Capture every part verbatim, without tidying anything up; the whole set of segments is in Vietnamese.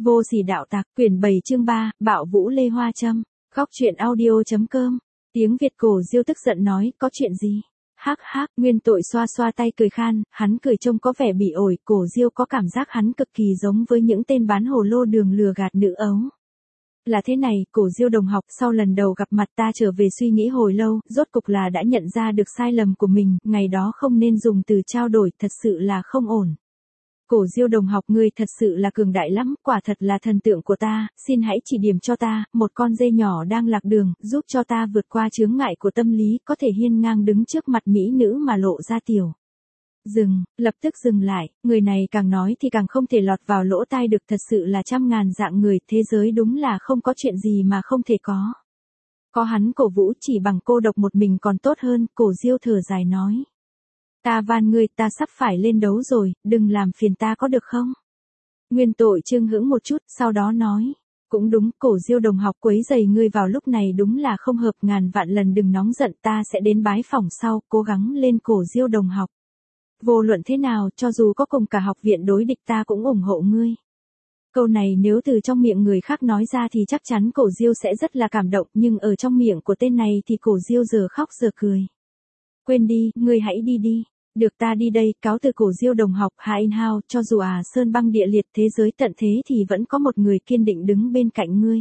Vô sỉ đạo tặc, quyển bảy chương ba, bạo vũ Lê Hoa Trâm. Góc truyện audio chấm com. Tiếng Việt Cổ Diêu tức giận nói, có chuyện gì? Hắc hắc, Nguyên Tội xoa xoa tay cười khan, hắn cười trông có vẻ bị ổi, Cổ Diêu có cảm giác hắn cực kỳ giống với những tên bán hồ lô đường lừa gạt nữ ấu. Là thế này, Cổ Diêu đồng học, sau lần đầu gặp mặt ta trở về suy nghĩ hồi lâu, rốt cục là đã nhận ra được sai lầm của mình, ngày đó không nên dùng từ trao đổi, thật sự là không ổn. Cổ Diêu đồng học, ngươi thật sự là cường đại lắm, quả thật là thần tượng của ta, xin hãy chỉ điểm cho ta, một con dê nhỏ đang lạc đường, giúp cho ta vượt qua chướng ngại của tâm lý, có thể hiên ngang đứng trước mặt mỹ nữ mà lộ ra tiểu. Dừng, lập tức dừng lại, người này càng nói thì càng không thể lọt vào lỗ tai được, thật sự là trăm ngàn dạng người, thế giới đúng là không có chuyện gì mà không thể có. Có hắn cổ vũ chỉ bằng cô độc một mình còn tốt hơn, Cổ Diêu thở dài nói. Ta van ngươi, ta sắp phải lên đấu rồi, đừng làm phiền ta có được không? Nguyên Tội chưng hững một chút, sau đó nói. Cũng đúng, Cổ Diêu đồng học, quấy giày ngươi vào lúc này đúng là không hợp, ngàn vạn lần đừng nóng giận, ta sẽ đến bái phỏng sau, cố gắng lên Cổ Diêu đồng học. Vô luận thế nào, cho dù có cùng cả học viện đối địch ta cũng ủng hộ ngươi. Câu này nếu từ trong miệng người khác nói ra thì chắc chắn Cổ Diêu sẽ rất là cảm động, nhưng ở trong miệng của tên này thì Cổ Diêu giờ khóc giờ cười. Quên đi, ngươi hãy đi đi. Được, ta đi đây, cáo từ Cổ Diêu đồng học, Hà In Hao, cho dù à sơn băng địa liệt thế giới tận thế thì vẫn có một người kiên định đứng bên cạnh ngươi.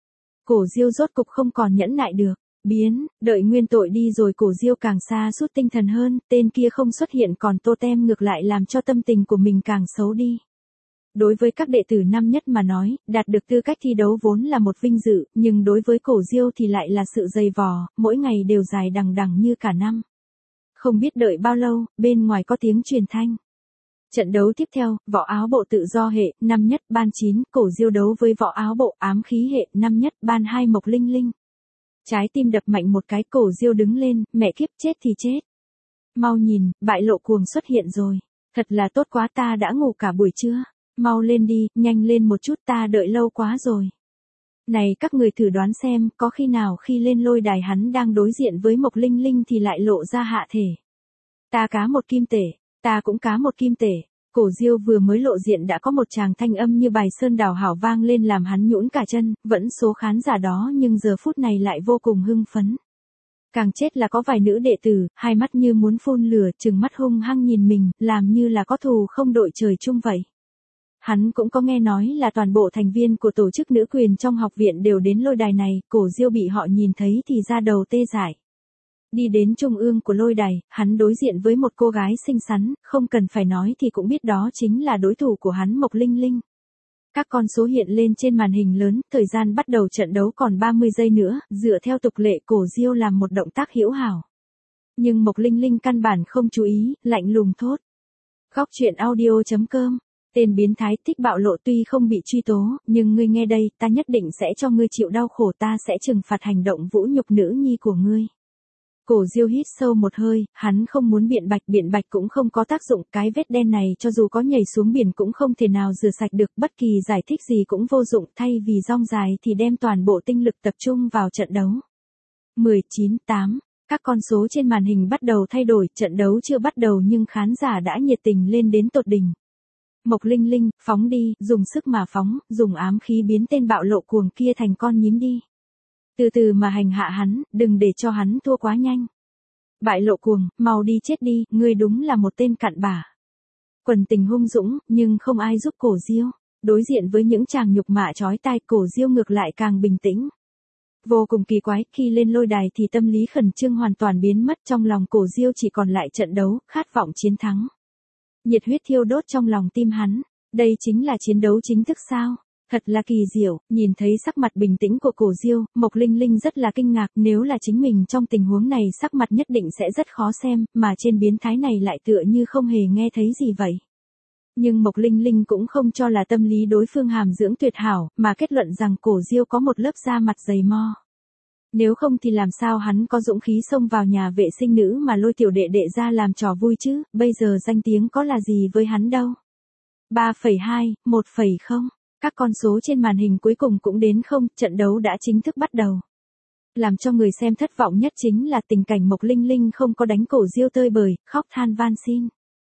Cổ Diêu rốt cục không còn nhẫn nại được, biến, đợi Nguyên Tội đi rồi Cổ Diêu càng xa suốt tinh thần hơn, tên kia không xuất hiện còn tô tem ngược lại làm cho tâm tình của mình càng xấu đi. Đối với các đệ tử năm nhất mà nói, đạt được tư cách thi đấu vốn là một vinh dự, nhưng đối với Cổ Diêu thì lại là sự dày vò, mỗi ngày đều dài đằng đằng như cả năm. Không biết đợi bao lâu, bên ngoài có tiếng truyền thanh. Trận đấu tiếp theo, võ áo bộ tự do hệ, năm nhất, ban chín, Cổ Diêu đấu với võ áo bộ ám khí hệ, năm nhất, ban hai Mộc Linh Linh. Trái tim đập mạnh một cái, Cổ Diêu đứng lên, mẹ kiếp, chết thì chết. Mau nhìn, bại lộ cuồng xuất hiện rồi. Thật là tốt quá, ta đã ngủ cả buổi trưa. Mau lên đi, nhanh lên một chút, ta đợi lâu quá rồi. Này các người thử đoán xem, có khi nào khi lên lôi đài hắn đang đối diện với Mộc Linh Linh thì lại lộ ra hạ thể. Ta cá một kim tể, ta cũng cá một kim tể. Cổ Diêu vừa mới lộ diện đã có một tràng thanh âm như bài sơn đảo hảo vang lên làm hắn nhũn cả chân, vẫn số khán giả đó nhưng giờ phút này lại vô cùng hưng phấn. Càng chết là có vài nữ đệ tử, hai mắt như muốn phun lửa, trừng mắt hung hăng nhìn mình, làm như là có thù không đội trời chung vậy. Hắn cũng có nghe nói là toàn bộ thành viên của tổ chức nữ quyền trong học viện đều đến lôi đài này, Cổ Diêu bị họ nhìn thấy thì ra đầu tê dại. Đi đến trung ương của lôi đài, hắn đối diện với một cô gái xinh xắn, không cần phải nói thì cũng biết đó chính là đối thủ của hắn Mộc Linh Linh. Các con số hiện lên trên màn hình lớn, thời gian bắt đầu trận đấu còn ba mươi giây nữa, dựa theo tục lệ Cổ Diêu làm một động tác hữu hảo. Nhưng Mộc Linh Linh căn bản không chú ý, lạnh lùng thốt. Góc truyện audio chấm com. Tên biến thái thích bạo lộ tuy không bị truy tố, nhưng ngươi nghe đây, ta nhất định sẽ cho ngươi chịu đau khổ, ta sẽ trừng phạt hành động vũ nhục nữ nhi của ngươi. Cổ Diêu hít sâu một hơi, hắn không muốn biện bạch, biện bạch cũng không có tác dụng, cái vết đen này cho dù có nhảy xuống biển cũng không thể nào rửa sạch được, bất kỳ giải thích gì cũng vô dụng, thay vì rong dài thì đem toàn bộ tinh lực tập trung vào trận đấu. mười chín, tám, các con số trên màn hình bắt đầu thay đổi, trận đấu chưa bắt đầu nhưng khán giả đã nhiệt tình lên đến tột đỉnh. Mộc Linh Linh, phóng đi, dùng sức mà phóng, dùng ám khí biến tên bạo lộ cuồng kia thành con nhím đi. Từ từ mà hành hạ hắn, đừng để cho hắn thua quá nhanh. Bại lộ cuồng, mau đi chết đi, ngươi đúng là một tên cặn bã. Quần tình hung dũng, nhưng không ai giúp Cổ Diêu. Đối diện với những tràng nhục mạ chói tai, Cổ Diêu ngược lại càng bình tĩnh. Vô cùng kỳ quái, khi lên lôi đài thì tâm lý khẩn trương hoàn toàn biến mất, trong lòng Cổ Diêu chỉ còn lại trận đấu, khát vọng chiến thắng. Nhiệt huyết thiêu đốt trong lòng tim hắn, đây chính là chiến đấu chính thức sao? Thật là kỳ diệu, nhìn thấy sắc mặt bình tĩnh của Cổ Diêu, Mộc Linh Linh rất là kinh ngạc, nếu là chính mình trong tình huống này sắc mặt nhất định sẽ rất khó xem, mà trên biến thái này lại tựa như không hề nghe thấy gì vậy. Nhưng Mộc Linh Linh cũng không cho là tâm lý đối phương hàm dưỡng tuyệt hảo, mà kết luận rằng Cổ Diêu có một lớp da mặt dày mo. Nếu không thì làm sao hắn có dũng khí xông vào nhà vệ sinh nữ mà lôi tiểu đệ đệ ra làm trò vui chứ, bây giờ danh tiếng có là gì với hắn đâu. ba phẩy hai, một phẩy không, các con số trên màn hình cuối cùng cũng đến không, trận đấu đã chính thức bắt đầu. Làm cho người xem thất vọng nhất chính là tình cảnh Mộc Linh Linh không có đánh Cổ Diêu tơi bời, khóc than van xin.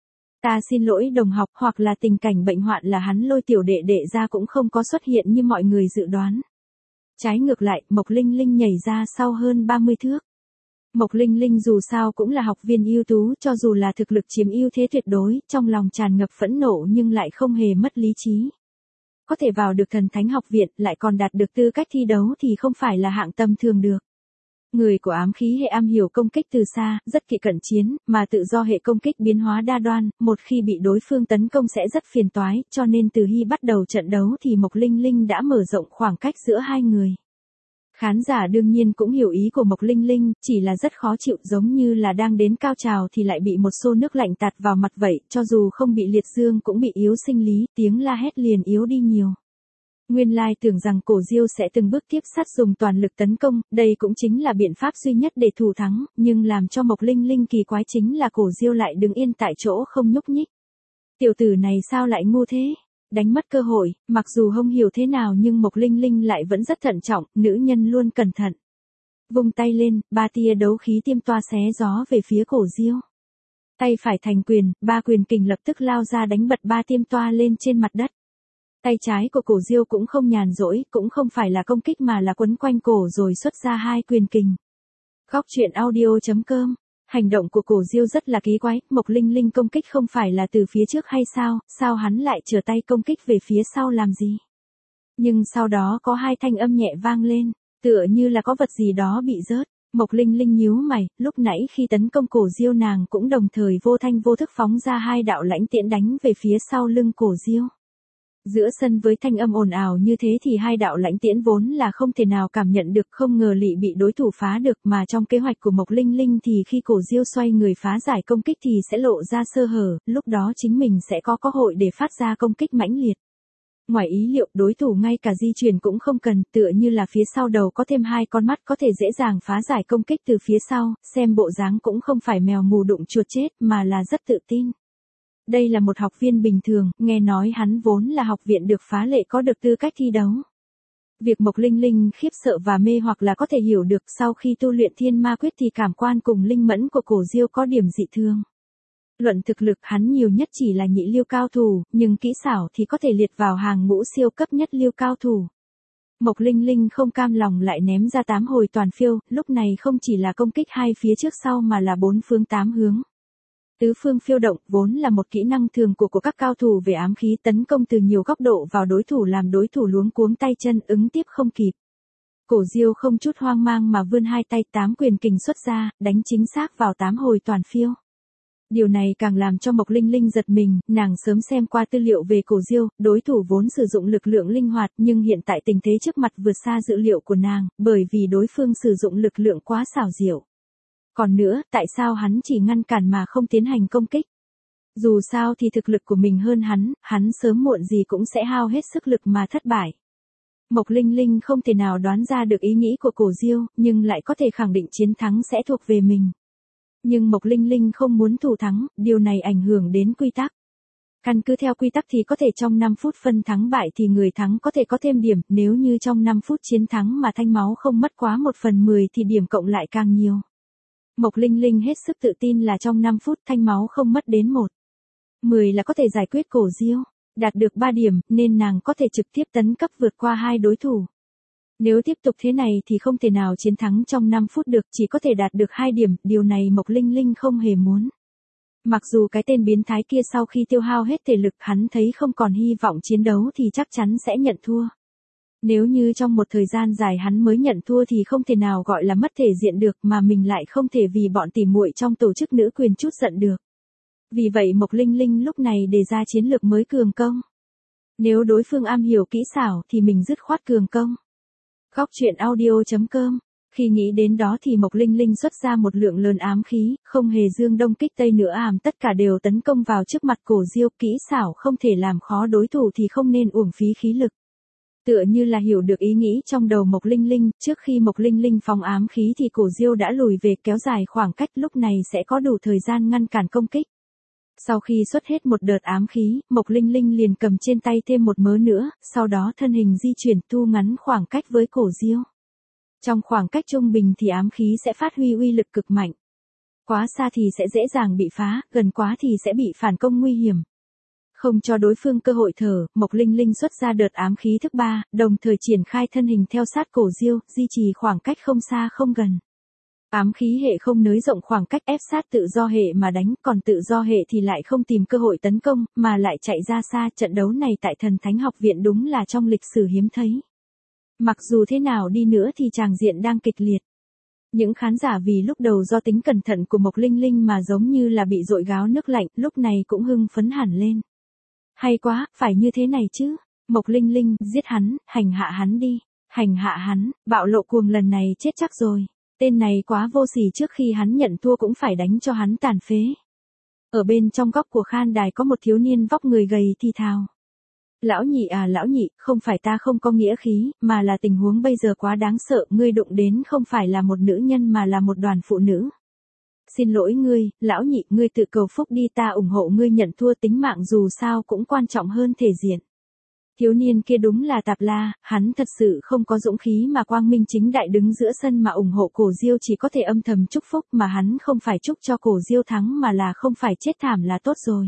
Ta xin lỗi đồng học, hoặc là tình cảnh bệnh hoạn là hắn lôi tiểu đệ đệ ra cũng không có xuất hiện như mọi người dự đoán. Trái ngược lại, Mộc Linh Linh nhảy ra sau hơn ba mươi thước. Mộc Linh Linh dù sao cũng là học viên ưu tú, cho dù là thực lực chiếm ưu thế tuyệt đối, trong lòng tràn ngập phẫn nộ nhưng lại không hề mất lý trí. Có thể vào được thần thánh học viện, lại còn đạt được tư cách thi đấu thì không phải là hạng tầm thường được. Người của ám khí hệ am hiểu công kích từ xa, rất kỵ cận chiến, mà tự do hệ công kích biến hóa đa đoan, một khi bị đối phương tấn công sẽ rất phiền toái, cho nên từ khi bắt đầu trận đấu thì Mộc Linh Linh đã mở rộng khoảng cách giữa hai người. Khán giả đương nhiên cũng hiểu ý của Mộc Linh Linh, chỉ là rất khó chịu, giống như là đang đến cao trào thì lại bị một xô nước lạnh tạt vào mặt vậy, cho dù không bị liệt dương cũng bị yếu sinh lý, tiếng la hét liền yếu đi nhiều. Nguyên lai tưởng rằng Cổ Diêu sẽ từng bước tiếp sát dùng toàn lực tấn công, đây cũng chính là biện pháp duy nhất để thủ thắng, nhưng làm cho Mộc Linh Linh kỳ quái chính là Cổ Diêu lại đứng yên tại chỗ không nhúc nhích. Tiểu tử này sao lại ngu thế? Đánh mất cơ hội, mặc dù không hiểu thế nào nhưng Mộc Linh Linh lại vẫn rất thận trọng, nữ nhân luôn cẩn thận. Vung tay lên, ba tia đấu khí tiêm toa xé gió về phía Cổ Diêu. Tay phải thành quyền, ba quyền kình lập tức lao ra đánh bật ba tiêm toa lên trên mặt đất. Tay trái của Cổ Diêu cũng không nhàn rỗi, cũng không phải là công kích mà là quấn quanh cổ rồi xuất ra hai quyền kình. Góc truyện audio chấm com. Hành động của Cổ Diêu rất là kỳ quái, Mộc Linh Linh công kích không phải là từ phía trước hay sao, sao hắn lại trở tay công kích về phía sau làm gì? Nhưng sau đó có hai thanh âm nhẹ vang lên, tựa như là có vật gì đó bị rớt. Mộc Linh Linh nhíu mày, lúc nãy khi tấn công Cổ Diêu nàng cũng đồng thời vô thanh vô thức phóng ra hai đạo lãnh tiễn đánh về phía sau lưng Cổ Diêu. Giữa sân với thanh âm ồn ào như thế thì hai đạo lãnh tiễn vốn là không thể nào cảm nhận được, không ngờ lị bị đối thủ phá được, mà trong kế hoạch của Mộc Linh Linh thì khi Cổ Diêu xoay người phá giải công kích thì sẽ lộ ra sơ hở, lúc đó chính mình sẽ có cơ hội để phát ra công kích mãnh liệt. Ngoài ý liệu, đối thủ ngay cả di chuyển cũng không cần, tựa như là phía sau đầu có thêm hai con mắt có thể dễ dàng phá giải công kích từ phía sau, xem bộ dáng cũng không phải mèo mù đụng chuột chết mà là rất tự tin. Đây là một học viên bình thường, nghe nói hắn vốn là học viện được phá lệ có được tư cách thi đấu. Việc Mộc Linh Linh khiếp sợ và mê hoặc là có thể hiểu được, sau khi tu luyện Thiên Ma Quyết thì cảm quan cùng linh mẫn của Cổ Diêu có điểm dị thường. Luận thực lực hắn nhiều nhất chỉ là nhị lưu cao thủ, nhưng kỹ xảo thì có thể liệt vào hàng ngũ siêu cấp nhất lưu cao thủ. Mộc Linh Linh không cam lòng lại ném ra tám hồi toàn phiêu, lúc này không chỉ là công kích hai phía trước sau mà là bốn phương tám hướng. Tứ phương phiêu động vốn là một kỹ năng thường của của các cao thủ về ám khí, tấn công từ nhiều góc độ vào đối thủ làm đối thủ luống cuống tay chân, ứng tiếp không kịp. Cổ Diêu không chút hoang mang mà vươn hai tay, tám quyền kình xuất ra, đánh chính xác vào tám hồi toàn phiêu. Điều này càng làm cho Mộc Linh Linh giật mình, nàng sớm xem qua tư liệu về Cổ Diêu, đối thủ vốn sử dụng lực lượng linh hoạt nhưng hiện tại tình thế trước mặt vượt xa dự liệu của nàng, bởi vì đối phương sử dụng lực lượng quá xảo diệu. Còn nữa, tại sao hắn chỉ ngăn cản mà không tiến hành công kích? Dù sao thì thực lực của mình hơn hắn, hắn sớm muộn gì cũng sẽ hao hết sức lực mà thất bại. Mộc Linh Linh không thể nào đoán ra được ý nghĩ của Cổ Diêu, nhưng lại có thể khẳng định chiến thắng sẽ thuộc về mình. Nhưng Mộc Linh Linh không muốn thủ thắng, điều này ảnh hưởng đến quy tắc. Căn cứ theo quy tắc thì có thể trong năm phút phân thắng bại thì người thắng có thể có thêm điểm, nếu như trong năm phút chiến thắng mà thanh máu không mất quá một phần mười thì điểm cộng lại càng nhiều. Mộc Linh Linh hết sức tự tin là trong năm phút thanh máu không mất đến một mười là có thể giải quyết Cổ Diêu, đạt được ba điểm nên nàng có thể trực tiếp tấn cấp vượt qua hai đối thủ. Nếu tiếp tục thế này thì không thể nào chiến thắng trong năm phút được, chỉ có thể đạt được hai điểm, điều này Mộc Linh Linh không hề muốn. Mặc dù cái tên biến thái kia sau khi tiêu hao hết thể lực hắn thấy không còn hy vọng chiến đấu thì chắc chắn sẽ nhận thua. Nếu như trong một thời gian dài hắn mới nhận thua thì không thể nào gọi là mất thể diện được, mà mình lại không thể vì bọn tỉ muội trong tổ chức nữ quyền chút giận được. Vì vậy Mộc Linh Linh lúc này đề ra chiến lược mới cường công. Nếu đối phương am hiểu kỹ xảo thì mình dứt khoát cường công. Góc truyện audio chấm com. Khi nghĩ đến đó thì Mộc Linh Linh xuất ra một lượng lớn ám khí, không hề dương đông kích tây nữa ảm, tất cả đều tấn công vào trước mặt Cổ Diêu, kỹ xảo không thể làm khó đối thủ thì không nên uổng phí khí lực. Tựa như là hiểu được ý nghĩ trong đầu Mộc Linh Linh, trước khi Mộc Linh Linh phóng ám khí thì Cổ Diêu đã lùi về kéo dài khoảng cách, lúc này sẽ có đủ thời gian ngăn cản công kích. Sau khi xuất hết một đợt ám khí, Mộc Linh Linh liền cầm trên tay thêm một mớ nữa, sau đó thân hình di chuyển thu ngắn khoảng cách với Cổ Diêu. Trong khoảng cách trung bình thì ám khí sẽ phát huy uy lực cực mạnh. Quá xa thì sẽ dễ dàng bị phá, gần quá thì sẽ bị phản công nguy hiểm. Không cho đối phương cơ hội thở, Mộc Linh Linh xuất ra đợt ám khí thứ ba, đồng thời triển khai thân hình theo sát cổ Diêu, duy trì khoảng cách không xa không gần. Ám khí hệ không nới rộng khoảng cách ép sát tự do hệ mà đánh, còn tự do hệ thì lại không tìm cơ hội tấn công, mà lại chạy ra xa. Trận đấu này tại Thần Thánh Học Viện đúng là trong lịch sử hiếm thấy. Mặc dù thế nào đi nữa thì tràng diện đang kịch liệt. Những khán giả vì lúc đầu do tính cẩn thận của Mộc Linh Linh mà giống như là bị dội gáo nước lạnh, lúc này cũng hưng phấn hẳn lên. Hay quá, phải như thế này chứ. Mộc Linh Linh, giết hắn, hành hạ hắn đi. Hành hạ hắn, Bạo Lộ Cuồng lần này chết chắc rồi. Tên này quá vô sỉ, trước khi hắn nhận thua cũng phải đánh cho hắn tàn phế. Ở bên trong góc của khan đài có một thiếu niên vóc người gầy thì thào. Lão nhị à lão nhị, không phải ta không có nghĩa khí, mà là tình huống bây giờ quá đáng sợ, ngươi đụng đến không phải là một nữ nhân mà là một đoàn phụ nữ. Xin lỗi ngươi, lão nhị, ngươi tự cầu phúc đi, ta ủng hộ ngươi nhận thua, tính mạng dù sao cũng quan trọng hơn thể diện. Thiếu niên kia đúng là tạp la, hắn thật sự không có dũng khí mà quang minh chính đại đứng giữa sân mà ủng hộ cổ Diêu, chỉ có thể âm thầm chúc phúc, mà hắn không phải chúc cho cổ Diêu thắng mà là không phải chết thảm là tốt rồi.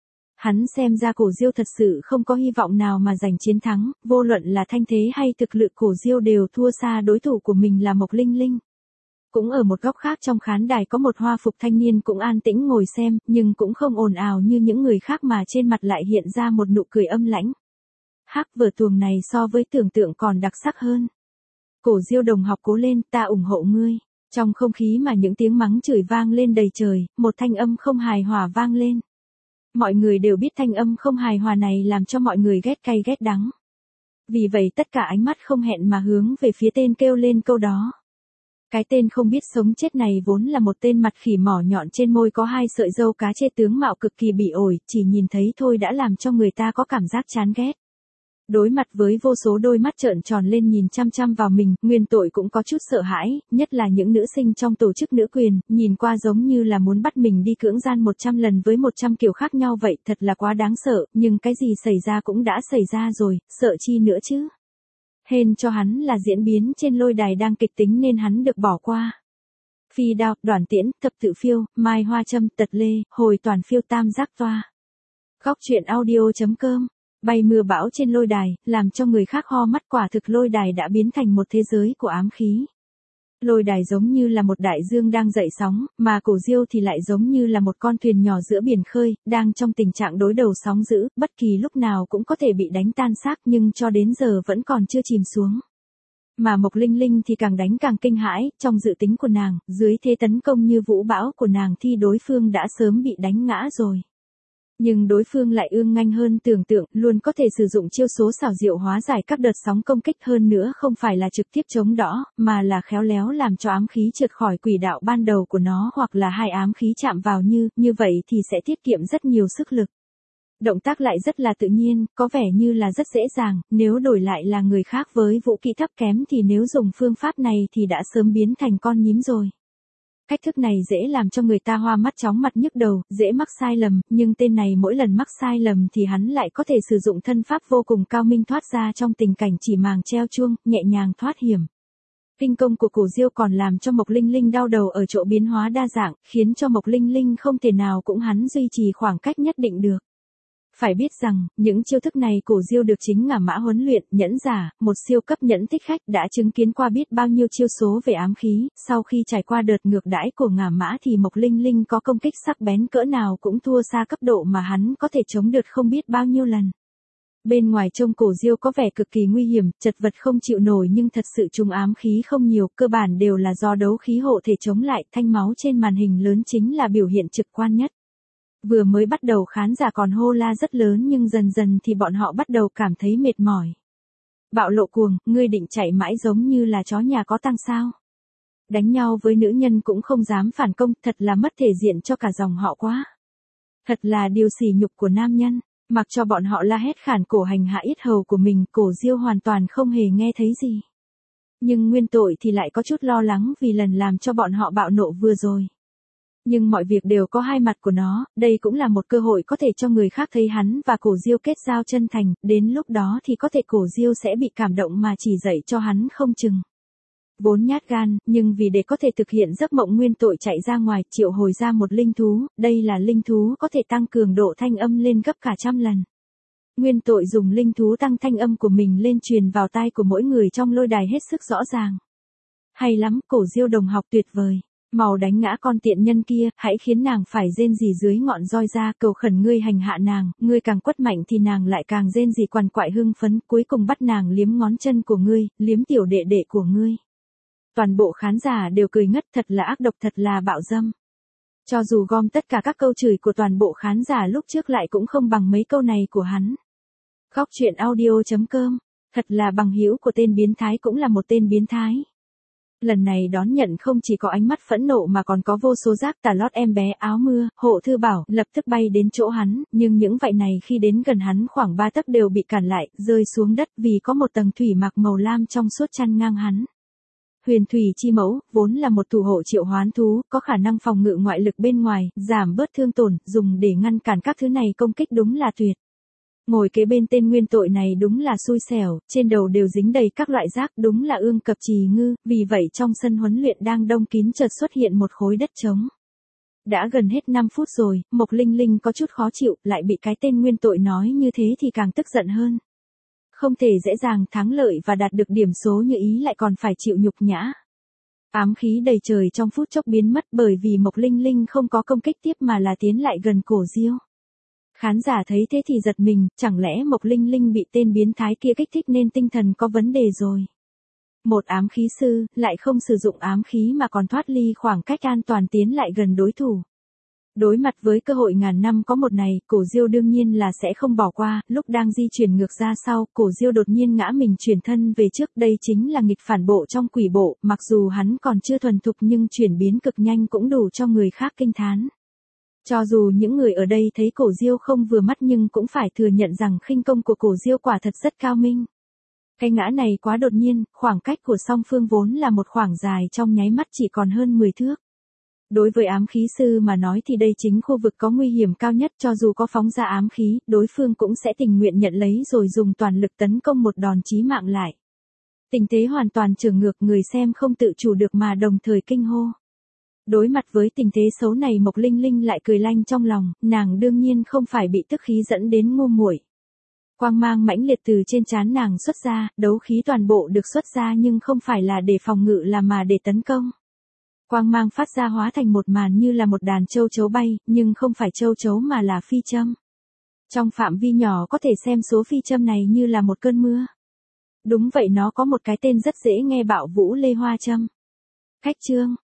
Hắn xem ra cổ Diêu thật sự không có hy vọng nào mà giành chiến thắng, vô luận là thanh thế hay thực lực cổ Diêu đều thua xa đối thủ của mình là Mộc Linh Linh. Cũng ở một góc khác trong khán đài có một hoa phục thanh niên cũng an tĩnh ngồi xem, nhưng cũng không ồn ào như những người khác mà trên mặt lại hiện ra một nụ cười âm lãnh. Hắc, vở tuồng này so với tưởng tượng còn đặc sắc hơn. Cổ Diêu đồng học cố lên, ta ủng hộ ngươi. Trong không khí mà những tiếng mắng chửi vang lên đầy trời, một thanh âm không hài hòa vang lên. Mọi người đều biết thanh âm không hài hòa này làm cho mọi người ghét cay ghét đắng. Vì vậy tất cả ánh mắt không hẹn mà hướng về phía tên kêu lên câu đó. Cái tên không biết sống chết này vốn là một tên mặt khỉ mỏ nhọn, trên môi có hai sợi râu cá chê, tướng mạo cực kỳ bỉ ổi, chỉ nhìn thấy thôi đã làm cho người ta có cảm giác chán ghét. Đối mặt với vô số đôi mắt trợn tròn lên nhìn chăm chăm vào mình, Nguyên Tội cũng có chút sợ hãi, nhất là những nữ sinh trong tổ chức nữ quyền, nhìn qua giống như là muốn bắt mình đi cưỡng gian một trăm lần với một trăm kiểu khác nhau vậy, thật là quá đáng sợ, nhưng cái gì xảy ra cũng đã xảy ra rồi, sợ chi nữa chứ. Hên cho hắn là diễn biến trên lôi đài đang kịch tính nên hắn được bỏ qua. Phi đao, Đoàn Tiễn, Thập Tự Phiêu, Mai Hoa Châm, Tật Lê, Hồi Toàn Phiêu, Tam Giác Toa. Góc truyện audio chấm com. Bay mưa bão trên lôi đài, làm cho người khác ho mắt, quả thực lôi đài đã biến thành một thế giới của ám khí. Lôi đài giống như là một đại dương đang dậy sóng, mà cổ Diêu thì lại giống như là một con thuyền nhỏ giữa biển khơi, đang trong tình trạng đối đầu sóng dữ, bất kỳ lúc nào cũng có thể bị đánh tan xác, nhưng cho đến giờ vẫn còn chưa chìm xuống. Mà Mộc Linh Linh thì càng đánh càng kinh hãi, trong dự tính của nàng, dưới thế tấn công như vũ bão của nàng thì đối phương đã sớm bị đánh ngã rồi. Nhưng đối phương lại ương nhanh hơn tưởng tượng, luôn có thể sử dụng chiêu số xảo diệu hóa giải các đợt sóng công kích, hơn nữa không phải là trực tiếp chống đỡ, mà là khéo léo làm cho ám khí trượt khỏi quỹ đạo ban đầu của nó, hoặc là hai ám khí chạm vào, như, như vậy thì sẽ tiết kiệm rất nhiều sức lực. Động tác lại rất là tự nhiên, có vẻ như là rất dễ dàng, nếu đổi lại là người khác với vũ kỹ thấp kém thì nếu dùng phương pháp này thì đã sớm biến thành con nhím rồi. Cách thức này dễ làm cho người ta hoa mắt chóng mặt nhức đầu, dễ mắc sai lầm, nhưng tên này mỗi lần mắc sai lầm thì hắn lại có thể sử dụng thân pháp vô cùng cao minh thoát ra trong tình cảnh chỉ màng treo chuông, nhẹ nhàng thoát hiểm. Kinh công của cổ Diêu còn làm cho Mộc Linh Linh đau đầu ở chỗ biến hóa đa dạng, khiến cho Mộc Linh Linh không thể nào cũng hắn duy trì khoảng cách nhất định được. Phải biết rằng, những chiêu thức này cổ Diêu được chính Ngả Mã huấn luyện, nhẫn giả, một siêu cấp nhẫn thích khách, đã chứng kiến qua biết bao nhiêu chiêu số về ám khí, sau khi trải qua đợt ngược đãi của Ngả Mã thì Mộc Linh Linh có công kích sắc bén cỡ nào cũng thua xa cấp độ mà hắn có thể chống đợt không biết bao nhiêu lần. Bên ngoài trông cổ Diêu có vẻ cực kỳ nguy hiểm, chật vật không chịu nổi, nhưng thật sự trúng ám khí không nhiều, cơ bản đều là do đấu khí hộ thể chống lại, thanh máu trên màn hình lớn chính là biểu hiện trực quan nhất. Vừa mới bắt đầu khán giả còn hô la rất lớn, nhưng dần dần thì bọn họ bắt đầu cảm thấy mệt mỏi. Bạo Lộ Cuồng, ngươi định chạy mãi giống như là chó nhà có tang sao? Đánh nhau với nữ nhân cũng không dám phản công, thật là mất thể diện cho cả dòng họ quá. Thật là điều sỉ nhục của nam nhân, mặc cho bọn họ la hét khản cổ hành hạ yết hầu của mình, cổ Diêu hoàn toàn không hề nghe thấy gì. Nhưng Nguyên Tội thì lại có chút lo lắng vì lần làm cho bọn họ bạo nộ vừa rồi. Nhưng mọi việc đều có hai mặt của nó, đây cũng là một cơ hội có thể cho người khác thấy hắn và cổ Diêu kết giao chân thành, đến lúc đó thì có thể cổ Diêu sẽ bị cảm động mà chỉ dạy cho hắn không chừng. Vốn nhát gan, nhưng vì để có thể thực hiện giấc mộng nguyên tội chạy ra ngoài, triệu hồi ra một linh thú, đây là linh thú có thể tăng cường độ thanh âm lên gấp cả trăm lần. Nguyên tội dùng linh thú tăng thanh âm của mình lên truyền vào tai của mỗi người trong lôi đài hết sức rõ ràng. Hay lắm, Cổ Diêu đồng học tuyệt vời. Mau đánh ngã con tiện nhân kia, hãy khiến nàng phải rên rỉ dưới ngọn roi ra, cầu khẩn ngươi hành hạ nàng, ngươi càng quất mạnh thì nàng lại càng rên rỉ quằn quại hưng phấn, cuối cùng bắt nàng liếm ngón chân của ngươi, liếm tiểu đệ đệ của ngươi. Toàn bộ khán giả đều cười ngất, thật là ác độc, thật là bạo dâm. Cho dù gom tất cả các câu chửi của toàn bộ khán giả lúc trước lại cũng không bằng mấy câu này của hắn. Góc truyện audio chấm com, thật là bằng hữu của tên biến thái cũng là một tên biến thái. Lần này đón nhận không chỉ có ánh mắt phẫn nộ mà còn có vô số rác tà lót em bé áo mưa, Hộ Thư Bảo lập tức bay đến chỗ hắn, nhưng những vậy này khi đến gần hắn khoảng ba tấc đều bị cản lại, rơi xuống đất vì có một tầng thủy mặc màu lam trong suốt chăn ngang hắn. Huyền Thủy Chi Mẫu, vốn là một thủ hộ triệu hoán thú, có khả năng phòng ngự ngoại lực bên ngoài, giảm bớt thương tổn, dùng để ngăn cản các thứ này công kích đúng là tuyệt. Ngồi kế bên tên nguyên tội này đúng là xui xẻo, trên đầu đều dính đầy các loại rác, đúng là ương cập trì ngư, vì vậy trong sân huấn luyện đang đông kín chợt xuất hiện một khối đất trống. Đã gần hết năm phút rồi, Mộc Linh Linh có chút khó chịu, lại bị cái tên nguyên tội nói như thế thì càng tức giận hơn. Không thể dễ dàng thắng lợi và đạt được điểm số như ý lại còn phải chịu nhục nhã. Ám khí đầy trời trong phút chốc biến mất bởi vì Mộc Linh Linh không có công kích tiếp mà là tiến lại gần Cổ Diêu. Khán giả thấy thế thì giật mình, chẳng lẽ Mộc Linh Linh bị tên biến thái kia kích thích nên tinh thần có vấn đề rồi. Một ám khí sư, lại không sử dụng ám khí mà còn thoát ly khoảng cách an toàn tiến lại gần đối thủ. Đối mặt với cơ hội ngàn năm có một này, Cổ Diêu đương nhiên là sẽ không bỏ qua, lúc đang di chuyển ngược ra sau, Cổ Diêu đột nhiên ngã mình chuyển thân về trước, đây chính là nghịch phản bộ trong quỷ bộ, mặc dù hắn còn chưa thuần thục nhưng chuyển biến cực nhanh cũng đủ cho người khác kinh thán. Cho dù những người ở đây thấy Cổ Diêu không vừa mắt nhưng cũng phải thừa nhận rằng khinh công của Cổ Diêu quả thật rất cao minh. Cái ngã này quá đột nhiên, khoảng cách của song phương vốn là một khoảng dài trong nháy mắt chỉ còn hơn mười thước. Đối với ám khí sư mà nói thì đây chính khu vực có nguy hiểm cao nhất, cho dù có phóng ra ám khí, đối phương cũng sẽ tình nguyện nhận lấy rồi dùng toàn lực tấn công một đòn chí mạng lại. Tình thế hoàn toàn trở ngược, người xem không tự chủ được mà đồng thời kinh hô. Đối mặt với tình thế xấu này Mộc Linh Linh lại cười lanh trong lòng, nàng đương nhiên không phải bị tức khí dẫn đến ngu muội. Quang mang mãnh liệt từ trên trán nàng xuất ra, đấu khí toàn bộ được xuất ra nhưng không phải là để phòng ngự là mà để tấn công. Quang mang phát ra hóa thành một màn như là một đàn châu chấu bay, nhưng không phải châu chấu mà là phi châm. Trong phạm vi nhỏ có thể xem số phi châm này như là một cơn mưa. Đúng vậy, nó có một cái tên rất dễ nghe, Bạo Vũ Lê Hoa Châm. Khách chương